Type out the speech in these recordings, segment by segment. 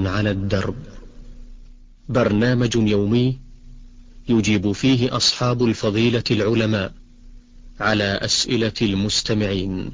على الدرب، برنامج يومي يجيب فيه أصحاب الفضيلة العلماء على أسئلة المستمعين.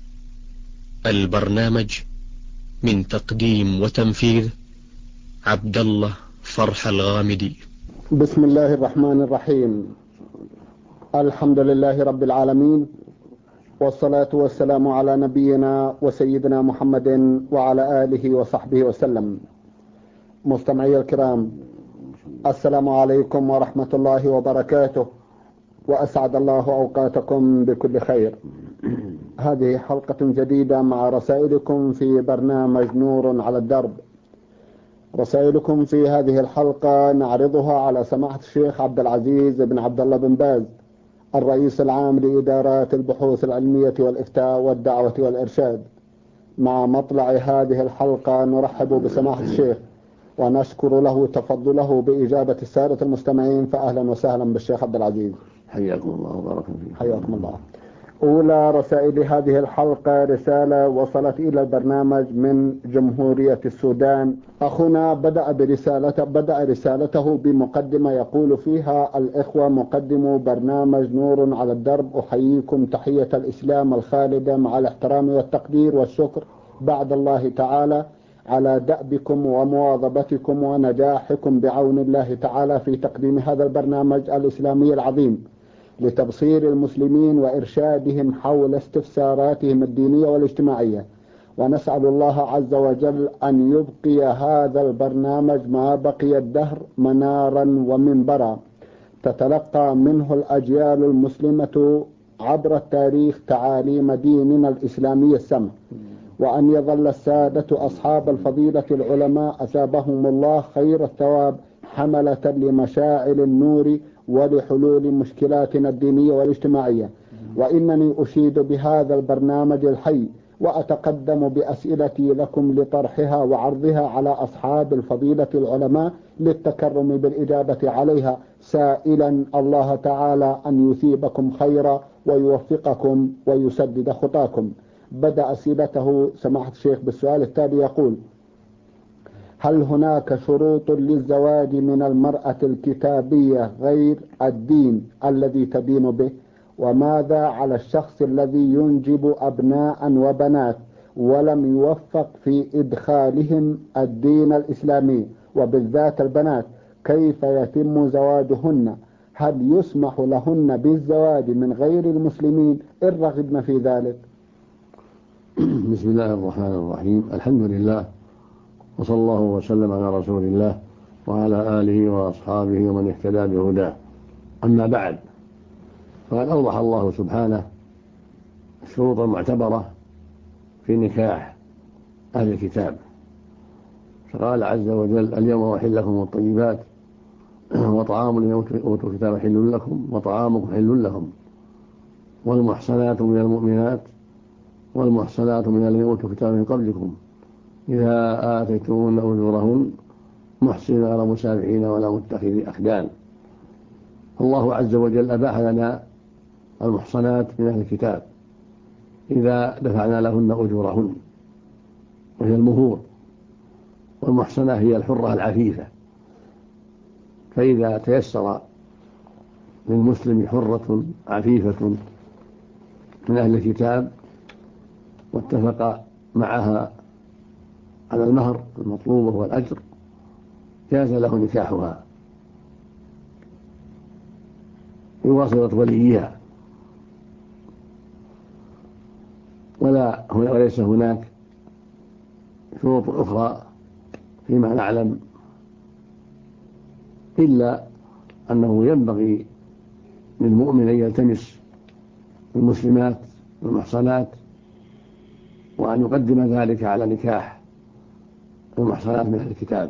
البرنامج من تقديم وتنفيذ عبد الله فرح الغامدي. بسم الله الرحمن الرحيم. الحمد لله رب العالمين، والصلاة والسلام على نبينا وسيدنا محمد وعلى آله وصحبه وسلم. مستمعي الكرام، السلام عليكم ورحمة الله وبركاته، وأسعد الله أوقاتكم بكل خير. هذه حلقة جديدة مع رسائلكم في برنامج نور على الدرب. رسائلكم في هذه الحلقة نعرضها على سماحة الشيخ عبد العزيز بن عبد الله بن باز، الرئيس العام لإدارات البحوث العلمية والإفتاء والدعوة والإرشاد. مع مطلع هذه الحلقة نرحب بسماحة الشيخ ونشكر له تفضله بإجابة السادة المستمعين، فأهلا وسهلا بالشيخ عبد العزيز. حياكم الله وبارك فيكم. حياكم الله. أولى رسائل هذه الحلقة رسالة وصلت إلى البرنامج من جمهورية السودان. أخونا بدأ رسالته بمقدمة يقول فيها: الإخوة مقدمو برنامج نور على الدرب، أحييكم تحية الإسلام الخالدة مع الاحترام والتقدير والشكر بعد الله تعالى على دأبكم ومواظبتكم ونجاحكم بعون الله تعالى في تقديم هذا البرنامج الإسلامي العظيم لتبصير المسلمين وإرشادهم حول استفساراتهم الدينية والاجتماعية. ونسأل الله عز وجل أن يبقي هذا البرنامج ما بقي الدهر منارا ومنبرا تتلقى منه الأجيال المسلمة عبر التاريخ تعاليم ديننا الإسلامي السمح، وأن يظل السادة أصحاب الفضيلة العلماء أثابهم الله خير الثواب حملة لمشاعل النور ولحلول مشكلاتنا الدينية والاجتماعية. وإنني أشيد بهذا البرنامج الحي وأتقدم بأسئلتي لكم لطرحها وعرضها على أصحاب الفضيلة العلماء للتكرم بالإجابة عليها، سائلا الله تعالى أن يثيبكم خيرا ويوفقكم ويسدد خطاكم. بدأ أسئلته سماحة الشيخ بالسؤال التالي يقول: هل هناك شروط للزواج من المرأة الكتابية غير الدين الذي تدين به؟ وماذا على الشخص الذي ينجب أبناء وبنات ولم يوفق في إدخالهم الدين الإسلامي وبالذات البنات، كيف يتم زواجهن؟ هل يسمح لهن بالزواج من غير المسلمين إن رغبن في ذلك؟ بسم الله الرحمن الرحيم. الحمد لله، وصلى الله وسلم على رسول الله وعلى آله وأصحابه ومن اهتدى بهداه. أما بعد، فقد أوضح الله سبحانه الشروط المعتبرة في نكاح أهل الكتاب، فقال عز وجل: اليوم أحل لكم الطيبات وطعام الذين أوتوا الكتاب حل لكم وطعامكم حل لهم والمحصنات من المؤمنات والمحصنات من الذين أوتوا الكتاب من قبلكم إذا آتيتموهن أجورهن محسنين غير مسافحين ولا متخذي أخدان. الله عز وجل أباح لنا المحصنات من أهل الكتاب إذا دفعنا لهن أجورهن، وهي المهور، والمحصنة هي الحرة العفيفة. فإذا تيسر للمسلم حرة عفيفة من أهل الكتاب واتفق معها على المهر المطلوب والأجر، جاز له نكاحها بواسطة وليها، وليس هناك شروط أخرى فيما نعلم، إلا أنه ينبغي للمؤمن أن يلتمس المسلمات المحصنات وأن يقدم ذلك على نكاح المحصنات من أهل الكتاب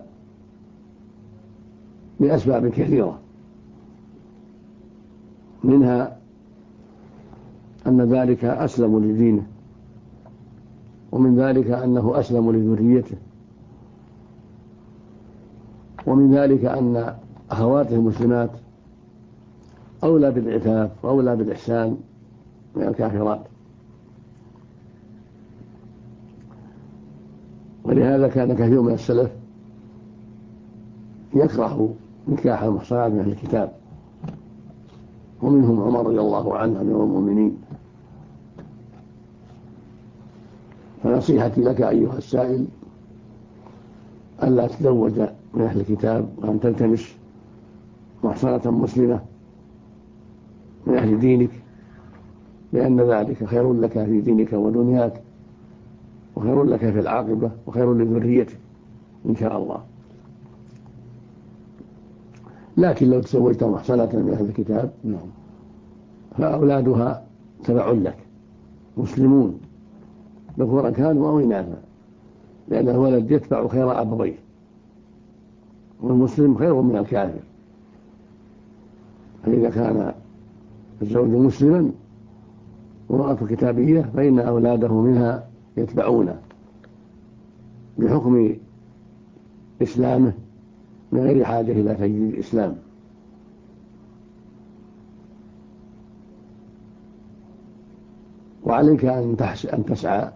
لأسباب كثيرة، منها أن ذلك أسلم لدينه، ومن ذلك أنه أسلم لذريته، ومن ذلك أن أخواته المسلمات أولى بالعفاف وأولى بالإحسان من الكافرات. ولهذا كان كثير من السلف يكره نكاح المحصنات من أهل الكتاب، ومنهم عمر رضي الله عنه أمير المؤمنين. فنصيحتي لك أيها السائل ألا تتزوج من أهل الكتاب، وأن تلتمس محصنة مسلمة من أهل دينك، لأن ذلك خير لك في دينك ودنياك، وخير لك في العاقبة، وخير لذريتك إن شاء الله. لكن لو تزوجت محصنة من أهل الكتاب فأولادها تبع لك مسلمون ذكورا كانوا أو إناثا، لأن الولد يتبع خير أبويه، والمسلم خير من الكافر. فإذا كان الزوج مسلما وامرأة كتابية فإن أولاده منها يتبعونه بحكم إسلامه من غير حاجة إلى تجديد الإسلام. وعليك أن تسعى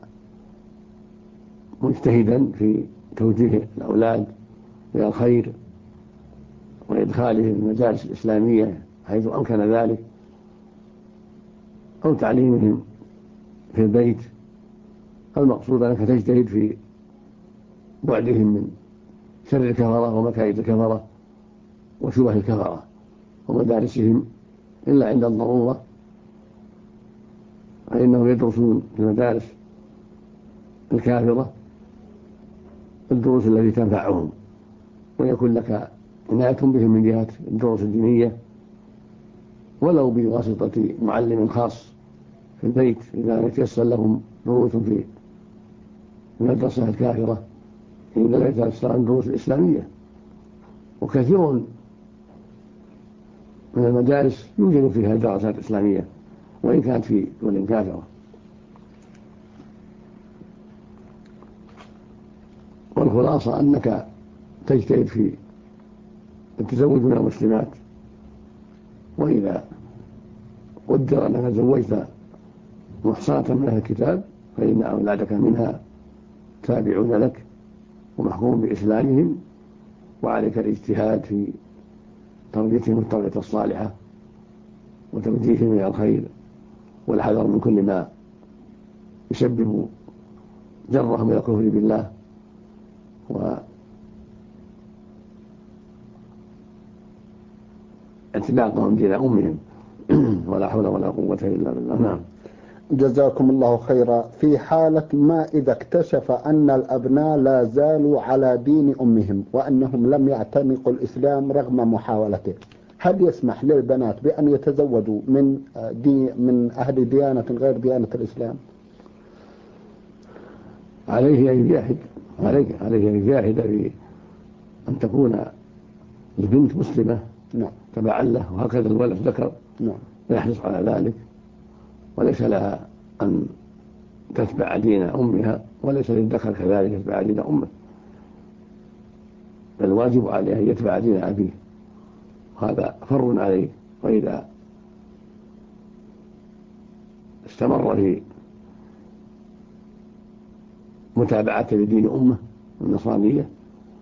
مجتهدا في توجيه الأولاد إلى الخير وإدخالهم المدارس الإسلامية حيث أمكن ذلك، أو تعليمهم في البيت. المقصود أنك تجتهد في بعدهم من شر الكفرة ومكائد الكفرة وشبه الكفرة ومدارسهم إلا عند الضرورة، فإنهم يدرسون في المدارس الكافرة الدروس التي تنفعهم، ويكون لك عناية بهم من جهة الدروس الدينية ولو بواسطة معلم خاص في البيت إذا يتيسر لهم دروس في المدرسة الكافرة إذا لا يتيسر دروس الإسلامية. وكثير من المدارس يوجد فيها دراسات إسلامية وإن كانت في دول كافرة. والخلاصة أنك تجتهد في التزوج من المسلمات، وإذا قدر أنك تزوجت محصنة من أهل الكتاب فإن أولادك منها تابعون لك ومحكوم بإسلامهم، وعليك الاجتهاد في تربيتهم التربية الصالحة وتوجيههم إلى الخير، والحذر من كل ما يسبب جرهم إلى الكفر بالله واتباعهم دين أمهم. ولا حول ولا قوة إلا بالله. نعم. جزاكم الله خيرا. في حالة ما إذا اكتشف أن الأبناء لا زالوا على دين أمهم وأنهم لم يعتنقوا الإسلام رغم محاولته، هل يسمح للبنات بأن يتزوجوا من أهل ديانة غير ديانة الإسلام؟ عليه أن يجاهد في أن تكون البنت مسلمة تبعا له، وهكذا الولد ذكر يحرص على ذلك، وليس لها أن تتبع دين أمها، وليس للذكر كذلك يتبع دين أمه، بل واجب عليه أن يتبع دين أبيه، هذا فر عليه. وإذا استمر في متابعة لدين أمه النصرانية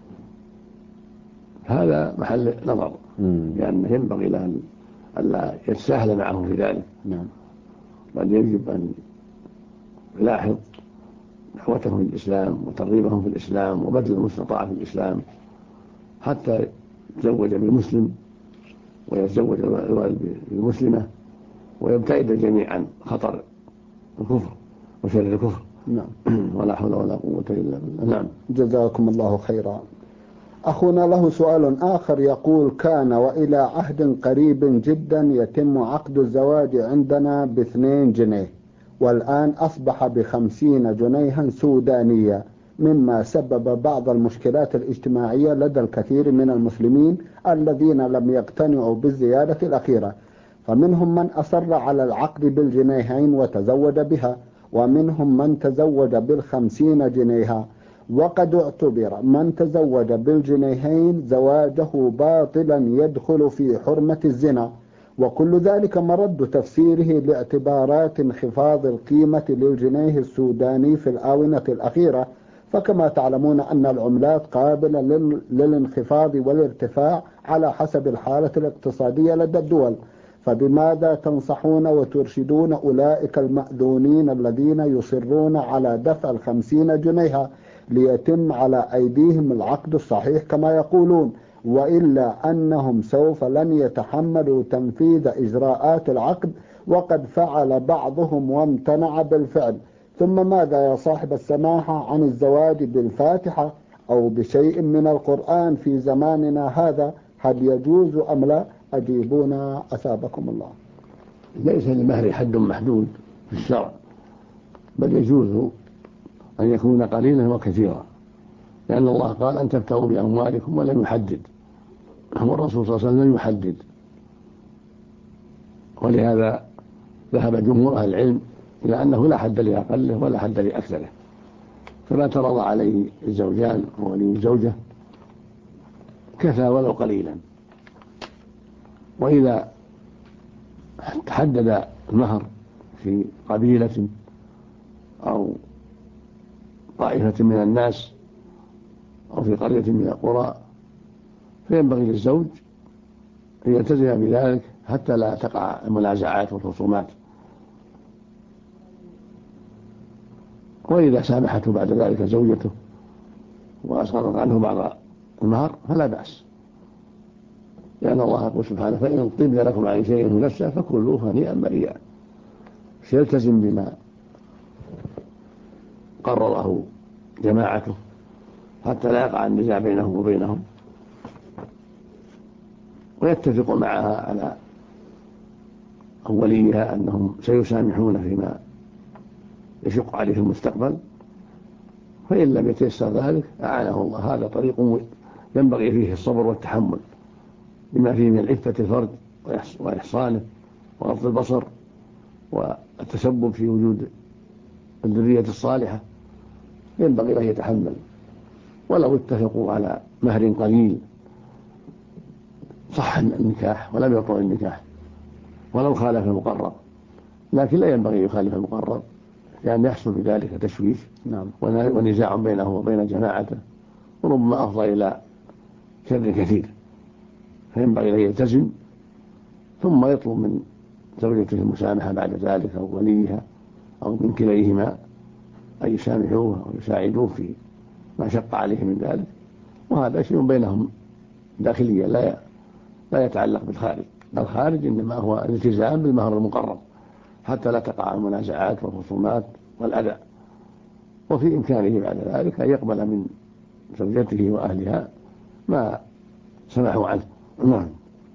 هذا محل نظر، لأنه ينبغي له ألا يتساهل معهم في ذلك، بل يجب أن يلاحظ دعوتهم في الإسلام وترغيبهم في الإسلام وبذل المستطاع في الإسلام حتى يتزوج بالمسلم ويتزوج الولد بالمسلمة، ويبتعد جميعا خطر الكفر وشر الكفر. ولا حول ولا قوة إلا بالله. جزاكم الله خيرا. أخونا له سؤال آخر يقول: كان وإلى عهد قريب جدا يتم عقد الزواج عندنا ب2 جنيه، والآن أصبح ب50 جنيها سودانية، مما سبب بعض المشكلات الاجتماعية لدى الكثير من المسلمين الذين لم يقتنعوا بالزيادة الأخيرة، فمنهم من أصر على العقد بالجنيهين وتزوج بها، ومنهم من تزوج بال50 جنيها، وقد اعتبر من تزوج بالجنيهين زواجه باطلا يدخل في حرمة الزنا، وكل ذلك مرد تفسيره لاعتبارات انخفاض القيمة للجنيه السوداني في الآونة الأخيرة، فكما تعلمون أن العملات قابلة للانخفاض والارتفاع على حسب الحالة الاقتصادية لدى الدول، فبماذا تنصحون وترشدون أولئك المأذونين الذين يصرون على دفع 50 جنيها ليتم على أيديهم العقد الصحيح كما يقولون، وإلا أنهم سوف لن يتحملوا تنفيذ إجراءات العقد، وقد فعل بعضهم وامتنع بالفعل؟ ثم ماذا يا صاحب السماحة عن الزواج بالفاتحة أو بشيء من القرآن في زماننا هذا؟ هل يجوز أم لا؟ أجيبونا أثابكم الله. ليس للمهر حد محدود في الشرع، بل يجوز أن يكون قليلا وكثيرا، لأن الله قال أن تبتغوا بأموالكم ولم يحدد، والرسول صلى الله عليه وسلم لم يحدد، ولهذا ذهب جمهور أهل العلم إلى أنه لا حد لأقله ولا حد لأكثره، فما ترضى عليه الزوجان وولي الزوجة كفى ولو قليلا. وإذا تحدد المهر في قبيلة أو طائفة من الناس أو في قرية من القرى فينبغي للزوج أن يلتزم بذلك حتى لا تقع المنازعات والخصومات. وإذا سامحته بعد ذلك زوجته وأسقطت عنه بعض المهر فلا بأس، لأن الله يقول سبحانه: فإن طبن لكم عن شيء من نفسه فكلوه هنيئا مريئا. سيلتزم بما قرره جماعته حتى لا يقع النزاع بينهم وبينهم، ويتفق معها على أوليها أنهم سيسامحون فيما يشق عليه في المستقبل، فإن لم يتيسر ذلك أعانه الله. هذا طريق ينبغي فيه الصبر والتحمل لما فيه من عفة الفرد وإحصانه وغض البصر والتسبب في وجود الذرية الصالحة، ينبغي أن يتحمل. ولو اتفقوا على مهر قليل صح النكاح ولم يبطل النكاح ولو خالف المقرر، لكن لا ينبغي يخالف المقرر، لأن يحصل بذلك تشويش ونزاع بينه وبين جماعته، وربما أفضى إلى شر كثير. فينبغي أن يلتزم ثم يطلب من زوجته المسامحة بعد ذلك أو وليها أو من كليهما أن يسامحوه أو يساعدوه في ما شق عليه من ذلك، وهذا شيء بينهم داخليا لا يتعلق بالخارج. الخارج إنما هو الالتزام بالمهر المقرر حتى لا تقع المنازعات والخصومات والأذى، وفي إمكانه بعد ذلك أن يقبل من زوجته وأهلها ما سمحوا عنه. نعم.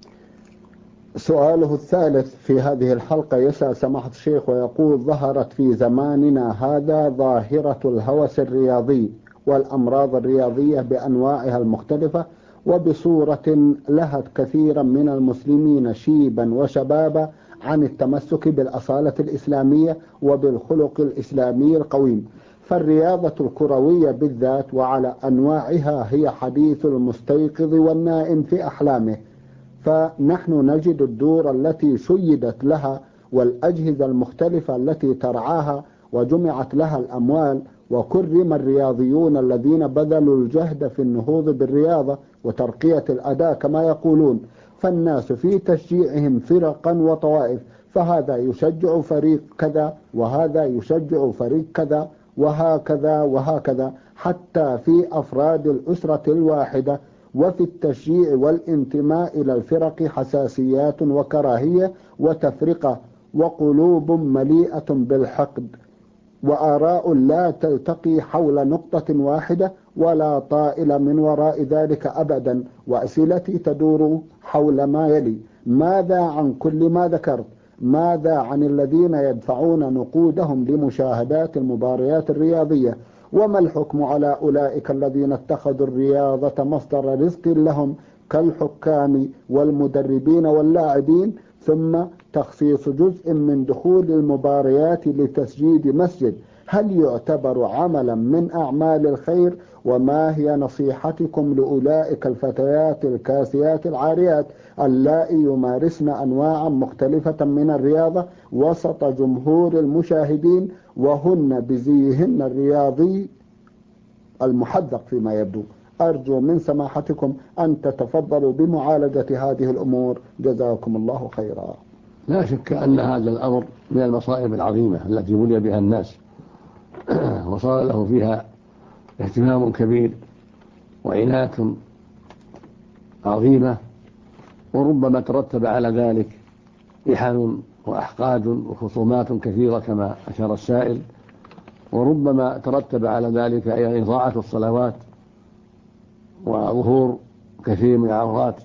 سؤاله الثالث في هذه الحلقة يسأل سماحة الشيخ ويقول: ظهرت في زماننا هذا ظاهرة الهوس الرياضي والأمراض الرياضية بأنواعها المختلفة، وبصورة لهت كثيرا من المسلمين شيبا وشبابا عن التمسك بالأصالة الإسلامية وبالخلق الإسلامي القويم. فالرياضة الكروية بالذات وعلى أنواعها هي حديث المستيقظ والنائم في أحلامه، فنحن نجد الدور التي شيدت لها والأجهزة المختلفة التي ترعاها وجمعت لها الأموال، وكرم الرياضيون الذين بذلوا الجهد في النهوض بالرياضة وترقية الأداء كما يقولون، فالناس في تشجيعهم فرقا وطوائف، فهذا يشجع فريق كذا وهذا يشجع فريق كذا وهكذا وهكذا، حتى في أفراد الأسرة الواحدة. وفي التشجيع والانتماء إلى الفرق حساسيات وكراهية وتفرقة وقلوب مليئة بالحقد، وآراء لا تلتقي حول نقطة واحدة ولا طائل من وراء ذلك أبدا. وأسئلتي تدور حول ما يلي: ماذا عن كل ما ذكرت؟ ماذا عن الذين يدفعون نقودهم لمشاهدات المباريات الرياضية؟ وما الحكم على أولئك الذين اتخذوا الرياضة مصدر رزق لهم كالحكام والمدربين واللاعبين، ثم تخصيص جزء من دخول المباريات لتسجيد مسجد؟ هل يعتبر عملا من أعمال الخير؟ وما هي نصيحتكم لأولئك الفتيات الكاسيات العاريات اللائي يمارسن أنواعا مختلفة من الرياضة وسط جمهور المشاهدين وهن بزيهن الرياضي المحذق فيما يبدو. أرجو من سماحتكم أن تتفضلوا بمعالجة هذه الأمور، جزاكم الله خيرا. لا شك أن هذا الأمر من المصائب العظيمة التي بلي بها الناس وصار له فيها اهتمام كبير وعناية عظيمة، وربما ترتب على ذلك إحن وأحقاد وخصومات كثيرة كما أشار السائل، وربما ترتب على ذلك أيضا إضاعة الصلوات وظهور كثير من العورات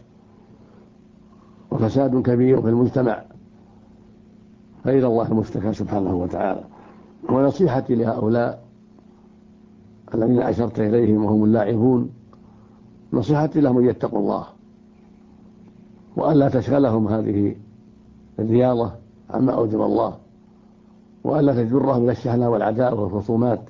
وفساد كبير في المجتمع، فإلى الله المشتكى سبحانه وتعالى. ونصيحتي لهؤلاء الذين أشرت إليهم وهم اللاعبون، نصيحتي لهم أن يتقوا الله وأن لا تشغلهم هذه الرياضة عما أوجب الله، وأن لا تجرهم إلى الشحناء والعداء والخصومات.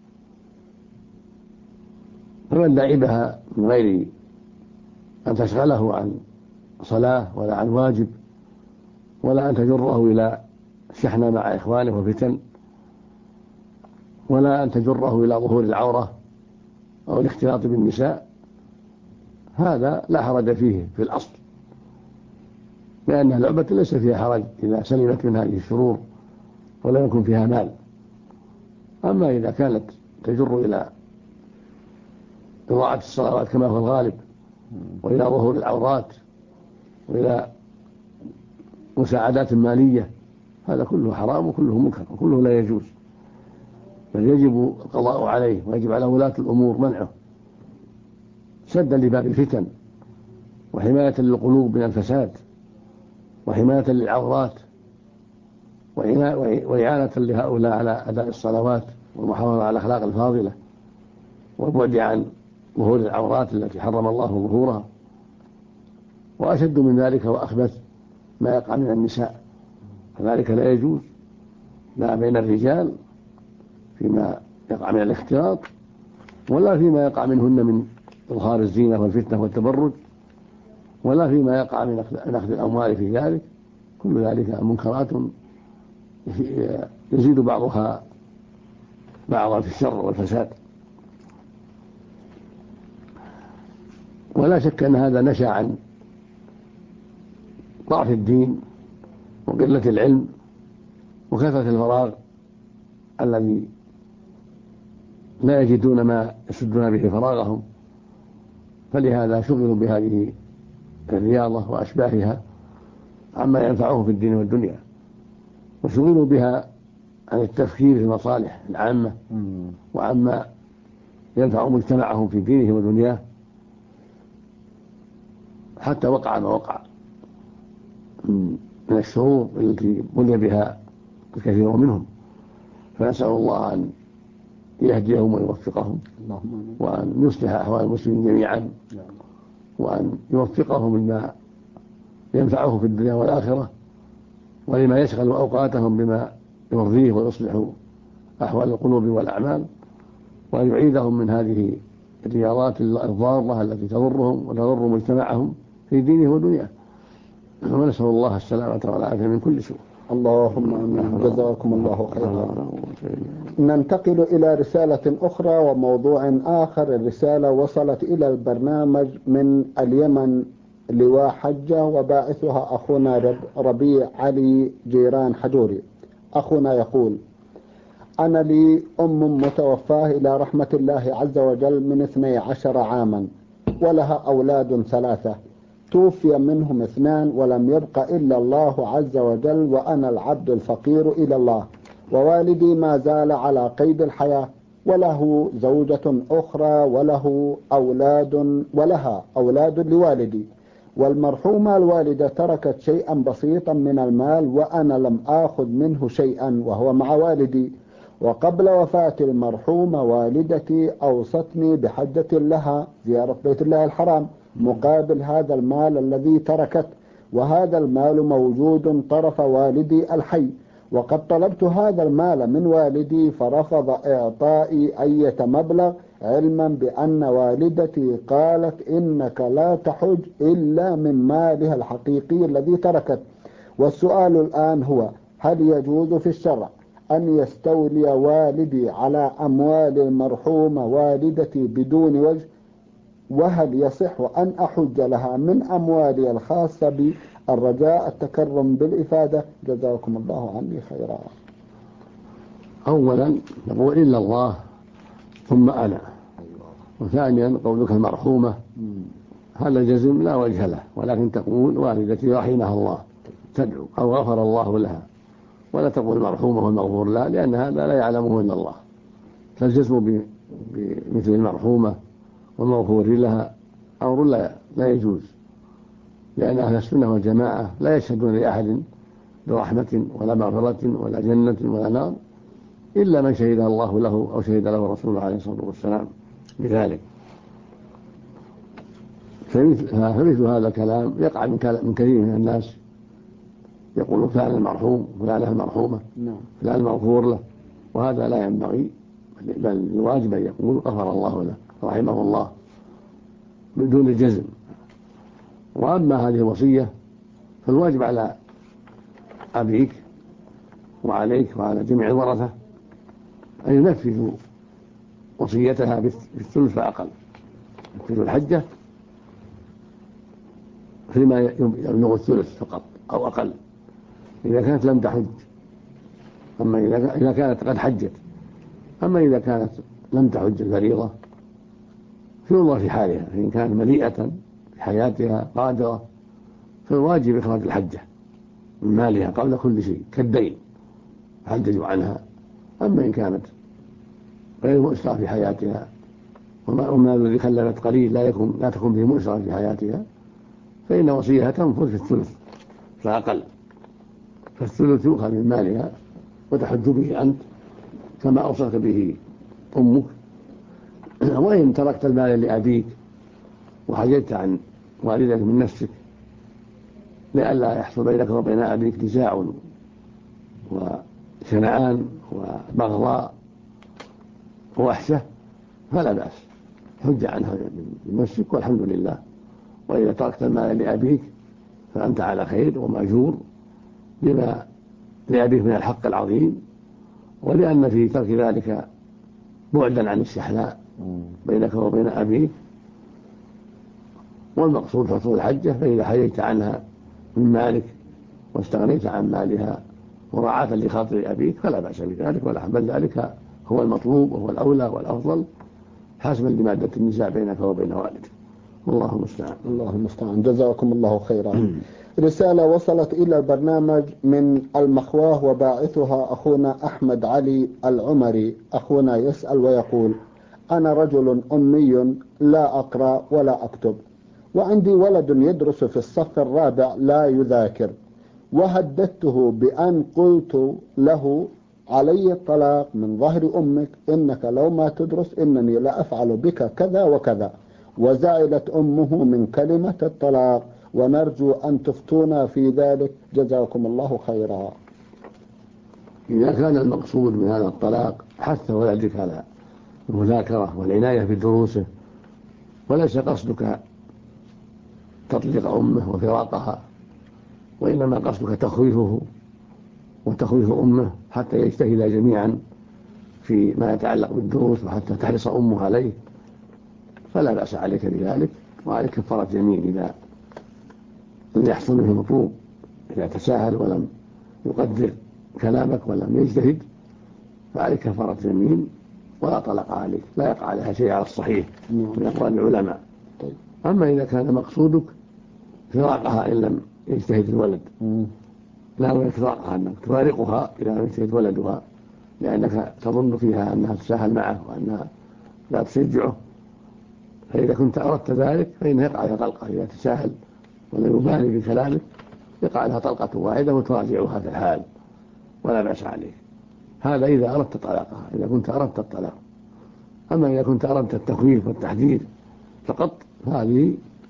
فمن لعبها من غير أن تشغله عن صلاة ولا عن واجب ولا أن تجره إلى الشحنة مع إخوانه وفتن ولا أن تجره إلى ظهور العورة أو الاختلاط بالنساء، هذا لا حرج فيه في الأصل، لأن اللعبة ليس فيها حرج إذا سلمت من هذه الشرور ولا يكون فيها مال. أما إذا كانت تجر إلى إضاعة الصلوات كما هو الغالب وإلى ظهور العورات وإلى مساعدات مالية، هذا كله حرام وكله منكر وكله لا يجوز، بل يجب القضاء عليه ويجب على ولاة الأمور منعه سدا لباب الفتن وحماية للقلوب من الفساد وحماية للعورات وإعانة لهؤلاء على أداء الصلوات والمحافظة على الأخلاق الفاضلة والبعد عن ظهور العورات التي حرم الله ظهورها. وأشد من ذلك وأخبث ما يقع من النساء، فذلك لا يجوز لا بين الرجال فيما يقع من الاختلاط ولا فيما يقع منهن من إظهار الزينة والفتنة والتبرج ولا فيما يقع من أخذ الأموال في ذلك. كل ذلك منكرات يزيد بعضها بعضا في الشر والفساد. ولا شك أن هذا نشأ عن ضعف الدين وقلة العلم وكثرة الفراغ الذي لا يجدون ما يسدون به فراغهم، فلهذا شغلوا بهذه الرياضة وأشباهها عما ينفعهم في الدين والدنيا، وشغلوا بها عن التفكير في المصالح العامة وعما ينفع مجتمعهم في دينه ودنياه، حتى وقع ما وقع من الشرور التي بلي بها الكثير منهم. فنسأل الله أن يهديهم ويوفقهم وأن يصلح أحوال المسلمين جميعا وأن يوفقهم لما ينفعه في الدنيا والآخرة ولما يشغل أوقاتهم بما يرضيه ويصلح أحوال القلوب والأعمال، وأن يعيدهم من هذه الرياضات الضارة التي تضرهم وتضر مجتمعهم في دينه ودنياه. ونسأل الله السلامة والعافية من كل سوء. اللهم آمين. جزاكم الله خيرا. ننتقل إلى رسالة أخرى وموضوع آخر. الرسالة وصلت إلى البرنامج من اليمن لواء حجة، وباعثها أخونا ربيع علي جيران حجوري. أخونا يقول: أنا لي أم متوفاة إلى رحمة الله عز وجل من 12 عاما، ولها أولاد 3، توفي منهم 2 ولم يبق إلا الله عز وجل، وأنا العبد الفقير إلى الله، ووالدي ما زال على قيد الحياة، وله زوجة أخرى ولها أولاد لوالدي، والمرحومة الوالدة تركت شيئا بسيطا من المال وأنا لم آخذ منه شيئا وهو مع والدي. وقبل وفاة المرحومة والدتي أوصتني بحجة لها زيارة بيت الله الحرام مقابل هذا المال الذي تركت، وهذا المال موجود طرف والدي الحي، وقد طلبت هذا المال من والدي فرفض إعطائي أي مبلغ، علما بأن والدتي قالت إنك لا تحج إلا من مالها الحقيقي الذي تركت. والسؤال الآن هو: هل يجوز في الشرع أن يستولي والدي على أموال المرحومة والدتي بدون وجه، وهل يصح أن أحج لها من أموالي الخاصة بي؟ الرجاء التكرم بالإفادة، جزاكم الله عني خيرا. أولا نقول إلا الله ثم أنا. وثانيا قولك المرحومة هذا الجزم لا وجه له، ولكن تقول والدتي رحمها الله تدعو أو غفر الله لها، ولا تقول المرحومة والمغفور لها، لأن هذا لا يعلمه إلا الله. فالجزم بمثل المرحومة والمغفور لها أمر لا يجوز، لأن أهل السنة والجماعة لا يشهدون لأحد برحمة ولا مغفرة ولا جنة ولا نار إلا من شهد الله له أو شهد له رسوله عليه الصلاة والسلام بذلك. فمثل هذا الكلام يقع من كثير من الناس، يقول فلان المرحوم فلانة المرحومة فلان المغفور له، وهذا لا ينبغي، بل الواجب أن يقول غفر الله له رحمه الله بدون الجزم. وأما هذه الوصية فالواجب على أبيك وعليك وعلى جميع الورثة أن ينفذوا وصيتها بالثلث فأقل، ينفذوا الحجة فيما يبلغ الثلث فقط أو أقل إذا كانت لم تحج، أما إذا كانت قد حجت. أما إذا كانت لم تحج الفريضة فينظر في حالها، فإن كانت مليئة في حياتها قادرة فالواجب إخراج الحجة من مالها قبل كل شيء كالدين حجج عنها. أما إن كانت غير مؤسرة في حياتها وما الذي خلفت قليل لا تكون به مؤسرة في حياتها فإن وصيها تنفذ في الثلث فأقل، فالثلث يؤخذ من مالها وتحج به أنت كما أوصلت به أمك. وإن تركت المال لأبيك وحججت عن والدك من نفسك لئلا يحصل بينك وبين أبيك نزاع وشنعان وبغضاء ووحشة فلا بأس، حج عنها من نفسك والحمد لله. وإذا تركت المال لأبيك فأنت على خير ومأجور لما لأبيك من الحق العظيم، ولأن في ترك ذلك بعدا عن الشحناء بينك وبين أبيك، والمقصود حصول الحجة. فإذا حججت عنها من مالك واستغنيت عن مالها مراعاة لخاطر أبيك فلا بأس بذلك، بل ذلك هو المطلوب وهو الأولى والأفضل حسبا لمادة النزاع بينك وبين والدك. والله المستعان. الله المستعان، جزاكم الله خيرا. رسالة وصلت إلى البرنامج من المخواه وباعثها أخونا أحمد علي العمري. أخونا يسأل ويقول: أنا رجل أمي لا أقرأ ولا أكتب، وعندي ولد يدرس في الصف الرابع لا يذاكر، وهددته بأن قلت له علي الطلاق من ظهر أمك، إنك لو ما تدرس إنني لا أفعل بك كذا وكذا، وزعلت أمه من كلمة الطلاق، ونرجو أن تفتونا في ذلك جزاكم الله خيرا. إذا كان المقصود من هذا الطلاق حث ولدك على المذاكرة والعناية بدروسه وليس قصدك تطليق أمه وفراقها، وإنما قصدك تخويفه وتخويف أمه حتى يجتهدا جميعا فيما يتعلق بالدروس وحتى تحرص أمه عليه، فلا بأس عليك بذلك، وعليك كفارة يمين إذا لم يحصل منه المطلوب، إذا تساهل ولم يقدر كلامك ولم يجتهد فعليك كفارة يمين ولا طلق عليك، لا يقع عليها شيء على الصحيح من أقوال العلماء. أما إذا كان مقصودك فراقها إن لم يجتهد الولد، لا فراقها أنك تفارقها إذا لم يجتهد ولدها لأنك تظن فيها أنها تساهل معه وأنها لا تشجعه، فإذا كنت أردت ذلك فإنه يقع لها طلقة إذا تساهل ولا يبالي بكلامك، يقع لها طلقة واحدة وتراجعها في الحال ولا بأس عليك. هذا إذا أردت طلاقها، إذا كنت أردت الطلاق. أما إذا كنت أردت التخويف والتحذير فقط هذه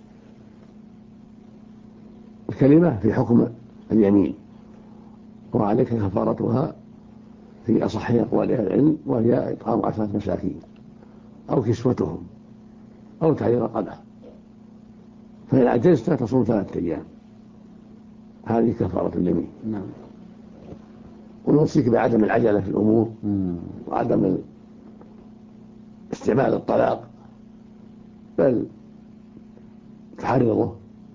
الكلمة في حكم اليمين، وعليك كفارتها في أصح أقوال أهل العلم، وهي إطعام 10 مساكين أو كسوتهم أو تحرير رقبة، فإن عجزت تصوم 3 أيام، هذه كفارة اليمين. نعم. ونوصيك بعدم العجلة في الأمور وعدم استعمال الطلاق، بل تحرضه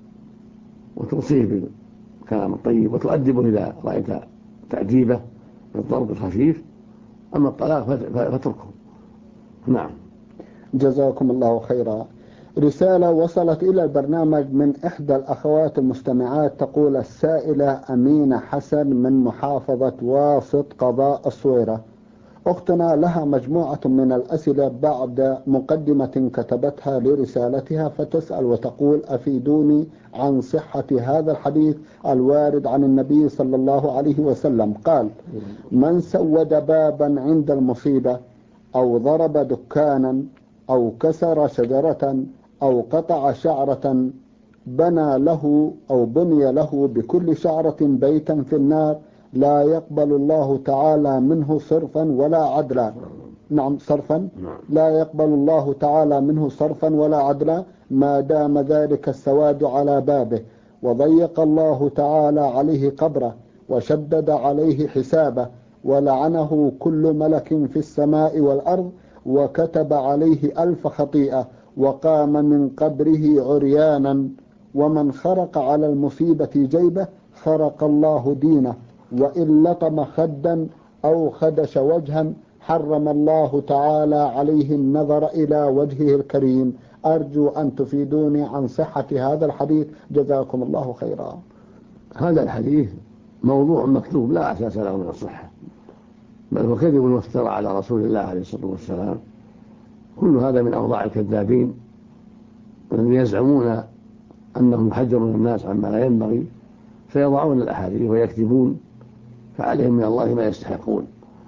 وتوصيه بالكلام الطيب وتؤدبه إذا رأيت تأديبه بالضرب الخفيف. أما الطلاق فاتركه. نعم. جزاكم الله خيرا. رسالة وصلت إلى البرنامج من إحدى الأخوات المستمعات، تقول السائلة أمينة حسن من محافظة واسط قضاء الصويرة: أختنا لها مجموعة من الأسئلة بعد مقدمة كتبتها لرسالتها، فتسأل وتقول: أفيدوني عن صحة هذا الحديث الوارد عن النبي صلى الله عليه وسلم قال: من سود بابا عند المصيبة أو ضرب دكانا أو كسر شجرة أو قطع شعرة بنى له أو بني له بكل شعرة بيتا في النار لا يقبل الله تعالى منه صرفا ولا عدلا. نعم صرفا. لا يقبل الله تعالى منه صرفا ولا عدلا ما دام ذلك السواد على بابه، وضيق الله تعالى عليه قبره وشدد عليه حسابه ولعنه كل ملك في السماء والأرض وكتب عليه 1000 خطيئة وقام من قبره عريانا. ومن خرق على المصيبة جيبه خرق الله دينه، وإن لطم خدا أو خدش وجها حرم الله تعالى عليه النظر إلى وجهه الكريم. أرجو أن تفيدوني عن صحة هذا الحديث، جزاكم الله خيرا. هذا الحديث موضوع مكتوب لا أساس له من الصحة، بل هو كذب وافترى على رسول الله عليه الصلاة والسلام. كل هذا من أوضاع الكذابين الذين يزعمون أنهم يحذرون الناس عما لا ينبغي، فيضعون الأحاديث ويكذبون، فعليهم من الله ما يستحقون.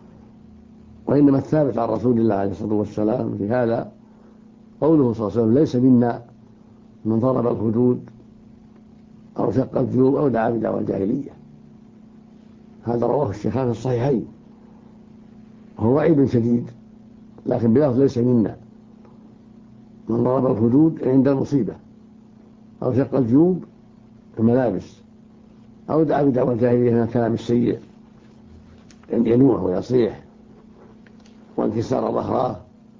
وإنما الثابت عن رسول الله عليه الصلاة والسلام في هذا قوله صلى الله عليه وسلم: ليس منا من ضرب الخدود أو شق الجيوب أو دعا بدعوى الجاهلية. هذا رواه الشيخان في الصحيحين، هو وعيد شديد، لكن بلفظ ليس منا. من ضرب الخدود عند المصيبة أو شق الجيوب الملابس أو دعا بدعوى الجاهلية من الكلام السيء أن ينوح ويصيح وانكسار ظهراه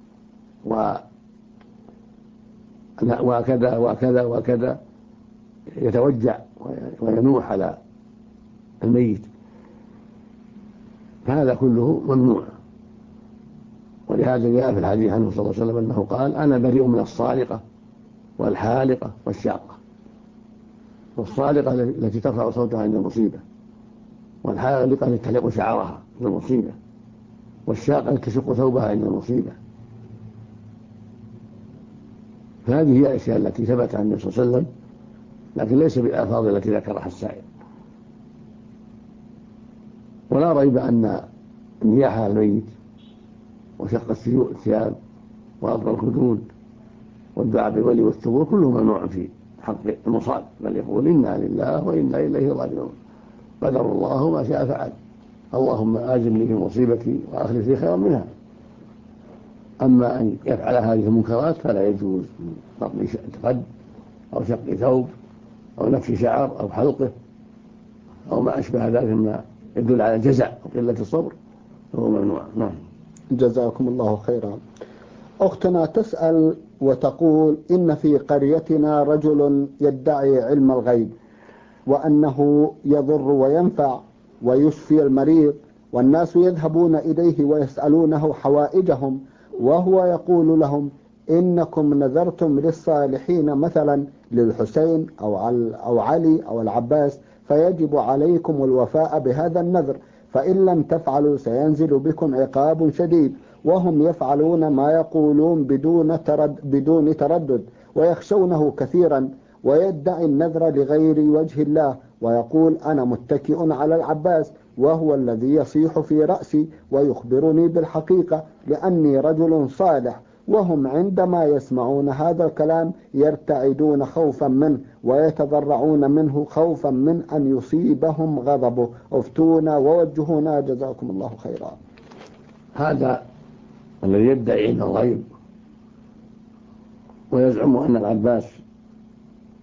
وكذا وكذا وكذا، يتوجع وينوح على الميت، فهذا كله ممنوع. ولهذا جاء في الحديث عنه صلى الله عليه وسلم أنه قال: أنا بريء من الصالقة والحالقة والشاقة. والصالقة التي ترفع صوتها عند المصيبة، والحالقة التي تحلق شعرها عند المصيبة، والشاقة التي تشق ثوبها عند المصيبة. فهذه هي الأشياء التي ثبت عن النبي صلى الله عليه وسلم، لكن ليس بالألفاظ التي ذكرها السائل. ولا ريب أن النياحة على الميت وشق الثياب وأضرب الخدود والدعاء بالولي والثبور كله ممنوع في حق المصاب، بل يقول: إنا لله وإنا إليه راجعون، قدر الله ما شاء فعل، اللهم آجرني في مصيبتي وأخلف لي خيرا منها. أما أن يفعل هذه المنكرات فلا يجوز، قطع خد أو شق ثوب أو نفش شعر أو حلقه أو ما أشبه ذلك مما يدل على الجزع وقلة الصبر فهو ممنوع. نعم. جزاكم الله خيرا. أختنا تسأل وتقول: إن في قريتنا رجل يدعي علم الغيب وأنه يضر وينفع ويشفي المريض، والناس يذهبون إليه ويسألونه حوائجهم، وهو يقول لهم: إنكم نذرتم للصالحين مثلا للحسين أو علي أو العباس، فيجب عليكم الوفاء بهذا النذر، فإن لم تفعلوا سينزل بكم عقاب شديد. وهم يفعلون ما يقولون بدون تردد ويخشونه كثيرا، ويدعي النذر لغير وجه الله ويقول: أنا متكئ على العباس وهو الذي يصيح في رأسي ويخبرني بالحقيقة لأني رجل صالح. وهم عندما يسمعون هذا الكلام يرتعدون خوفا منه ويتضرعون منه خوفا من أن يصيبهم غضبه. افتونا ووجهونا جزاكم الله خيرا. هذا الذي يدعي علم الغيب ويزعم أن العباس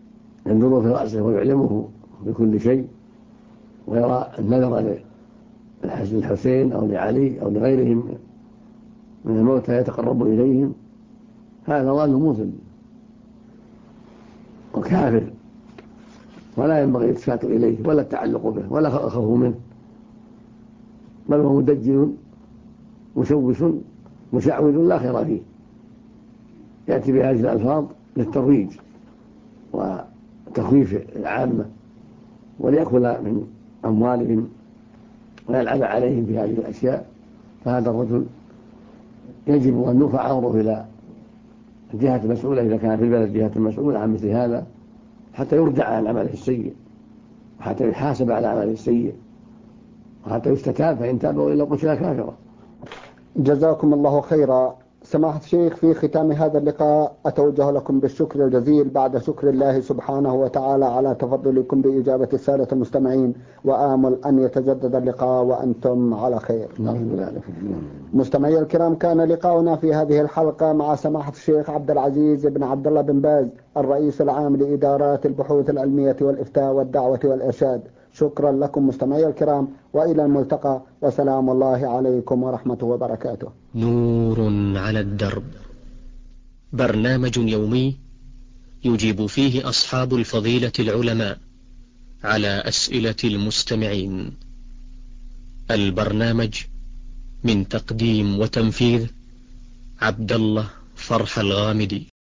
ينظر في رأسه ويعلمه بكل شيء ويرى النذر للحسين أو لعلي أو لغيرهم من الموتى يتقرب إليهم، هذا ضال مضل وكافر، ولا ينبغي الالتفات إليه ولا التعلق به ولا الخوف منه، بل هو مدجل مشوش مشعوذ لا خير فيه، يأتي بهذه الألفاظ للترويج وتخويف العامة وليأكل من أموالهم ويلعب عليهم في هذه الأشياء. فهذا الرجل يجب أن نرفع أمره إلى الجهة المسؤولة إذا كان في البلد جهة مسؤولة عن مثل هذا، حتى يرجع عن عمله السيء وحتى يحاسب على عمله السيء وحتى يستتاب، فإن تابوا إلا قتل كافرا. جزاكم الله خيرا. سماحة الشيخ، في ختام هذا اللقاء أتوجه لكم بالشكر الجزيل بعد شكر الله سبحانه وتعالى على تفضلكم بإجابة السادة المستمعين، وآمل أن يتجدد اللقاء وأنتم على خير. مستمعي الكرام، كان لقاؤنا في هذه الحلقة مع سماحة الشيخ عبد العزيز بن عبد الله بن باز، الرئيس العام لإدارات البحوث العلمية والإفتاء والدعوة والإرشاد. شكرا لكم مستمعي الكرام، وإلى الملتقى، وسلام الله عليكم ورحمته وبركاته. نور على الدرب، برنامج يومي يجيب فيه أصحاب الفضيلة العلماء على أسئلة المستمعين. البرنامج من تقديم وتنفيذ عبد الله فرح الغامدي.